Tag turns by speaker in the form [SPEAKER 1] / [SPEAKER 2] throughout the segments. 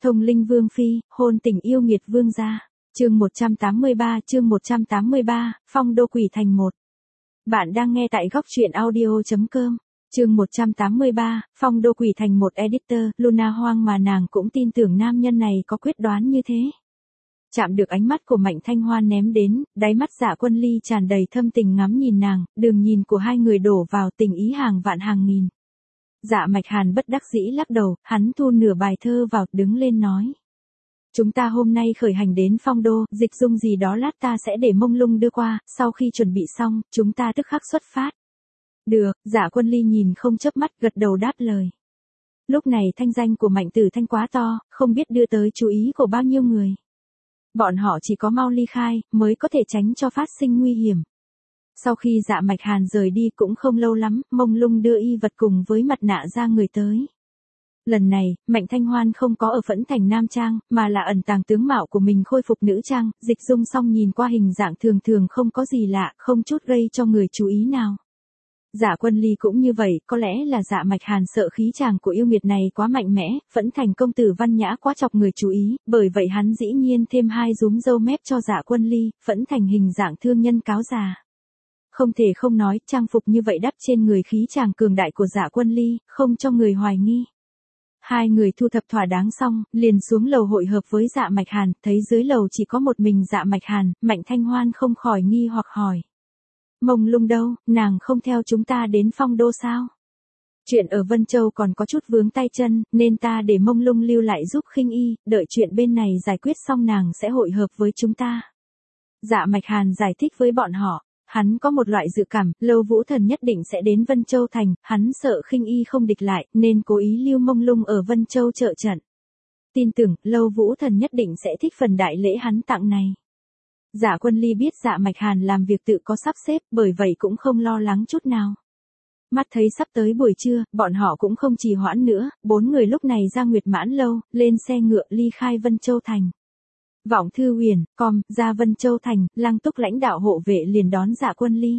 [SPEAKER 1] Thông linh vương phi, hôn tình yêu nghiệt vương gia. Chương 183, Phong đô quỷ thành 1. Bạn đang nghe tại góc truyện audio.com. Chương 183, Phong đô quỷ thành 1. Editor, Luna hoang mà nàng cũng tin tưởng nam nhân này có quyết đoán như thế. Chạm được ánh mắt của Mạnh Thanh Hoan ném đến, đáy mắt Dạ Quân Ly tràn đầy thâm tình ngắm nhìn nàng, đường nhìn của hai người đổ vào tình ý hàng vạn hàng nghìn. Dạ Mạch Hàn bất đắc dĩ lắc đầu, hắn thu nửa bài thơ vào, đứng lên nói. Chúng ta hôm nay khởi hành đến Phong đô, dịch dung gì đó lát ta sẽ để Mông Lung đưa qua, sau khi chuẩn bị xong, chúng ta tức khắc xuất phát. Được, Dạ Quân Ly nhìn không chớp mắt gật đầu đáp lời. Lúc này thanh danh của Mạnh Tử Thanh quá to, không biết đưa tới chú ý của bao nhiêu người. Bọn họ chỉ có mau ly khai, mới có thể tránh cho phát sinh nguy hiểm. Sau khi Dạ Mạch Hàn rời đi cũng không lâu lắm, Mông Lung đưa y vật cùng với mặt nạ ra người tới. Lần này, Mạnh Thanh Hoan không có ở Phẫn Thành Nam Trang, mà là ẩn tàng tướng mạo của mình khôi phục nữ trang, dịch dung xong nhìn qua hình dạng thường thường không có gì lạ, không chút gây cho người chú ý nào. Dạ Quân Ly cũng như vậy, có lẽ là Dạ Mạch Hàn sợ khí chàng của yêu nghiệt này quá mạnh mẽ, Phẫn Thành công tử văn nhã quá chọc người chú ý, bởi vậy hắn dĩ nhiên thêm hai rúm râu mép cho Dạ Quân Ly, Phẫn Thành hình dạng thương nhân cáo già. Không thể không nói, trang phục như vậy đắp trên người khí chàng cường đại của Dạ Quân Ly, không cho người hoài nghi. Hai người thu thập thỏa đáng xong, liền xuống lầu hội hợp với Dạ Mạch Hàn, thấy dưới lầu chỉ có một mình Dạ Mạch Hàn, Mạnh Thanh Hoan không khỏi nghi hoặc hỏi. Mông Lung đâu, nàng không theo chúng ta đến Phong đô sao? Chuyện ở Vân Châu còn có chút vướng tay chân, nên ta để Mông Lung lưu lại giúp Khinh Y, đợi chuyện bên này giải quyết xong nàng sẽ hội hợp với chúng ta. Dạ Mạch Hàn giải thích với bọn họ. Hắn có một loại dự cảm, Lâu Vũ Thần nhất định sẽ đến Vân Châu thành, hắn sợ Khinh Y không địch lại, nên cố ý lưu Mông Lung ở Vân Châu trợ trận. Tin tưởng, Lâu Vũ Thần nhất định sẽ thích phần đại lễ hắn tặng này. Dạ Quân Ly biết Dạ Mạch Hàn làm việc tự có sắp xếp, bởi vậy cũng không lo lắng chút nào. Mắt thấy sắp tới buổi trưa, bọn họ cũng không trì hoãn nữa, 4 người lúc này ra Nguyệt Mãn Lâu, lên xe ngựa ly khai Vân Châu thành. Vọng Thư Huyền, ra Vân Châu thành, Lăng Túc lãnh đạo hộ vệ liền đón Dạ Quân Ly.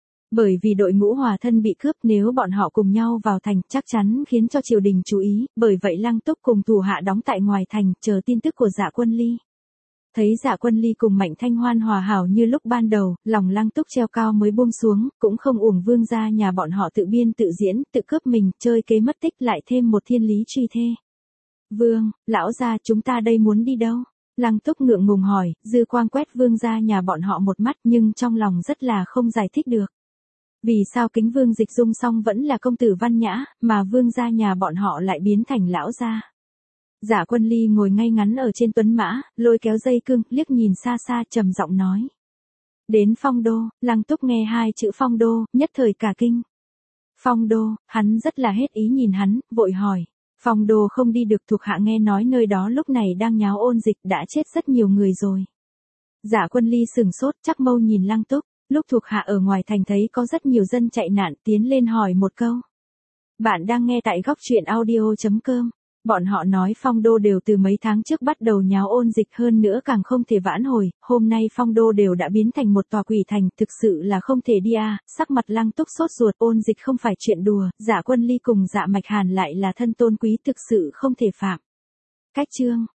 [SPEAKER 1] Bởi vì đội ngũ hòa thân bị cướp, nếu bọn họ cùng nhau vào thành, chắc chắn khiến cho triều đình chú ý, bởi vậy Lăng Túc cùng thủ hạ đóng tại ngoài thành, chờ tin tức của Dạ Quân Ly. Thấy Dạ Quân Ly cùng Mạnh Thanh Hoan hòa hảo như lúc ban đầu, lòng Lăng Túc treo cao mới buông xuống, cũng không uổng vương gia nhà bọn họ tự biên tự diễn, tự cướp mình, chơi kế mất tích lại thêm một thiên lý truy thê. Vương, lão gia chúng ta đây muốn đi đâu? Lăng Túc ngượng ngùng hỏi, dư quang quét vương gia nhà bọn họ một mắt nhưng trong lòng rất là không giải thích được. Vì sao Kính Vương dịch dung xong vẫn là công tử văn nhã, mà vương gia nhà bọn họ lại biến thành lão gia? Dạ Quân Ly ngồi ngay ngắn ở trên tuấn mã, lôi kéo dây cương, liếc nhìn xa xa trầm giọng nói. Đến Phong đô, Lăng Túc nghe hai chữ Phong đô, nhất thời cả kinh. Phong đô, hắn rất là hết ý nhìn hắn, vội hỏi. Phong đô không đi được, thuộc hạ nghe nói nơi đó lúc này đang nháo ôn dịch, đã chết rất nhiều người rồi. Dạ Quân Ly sừng sốt, chắc mâu nhìn Lăng Túc, lúc thuộc hạ ở ngoài thành thấy có rất nhiều dân chạy nạn, tiến lên hỏi một câu. Bạn đang nghe tại góc truyện audio.com. Bọn họ nói Phong đô đều từ mấy tháng trước bắt đầu nháo ôn dịch, hơn nữa càng không thể vãn hồi, hôm nay Phong đô đều đã biến thành một tòa quỷ thành, thực sự là không thể đi à. Sắc mặt Lăng Túc sốt ruột, ôn dịch không phải chuyện đùa, Dạ Quân Ly cùng Dạ Mạch Hàn lại là thân tôn quý, thực sự không thể phạm. Cách chương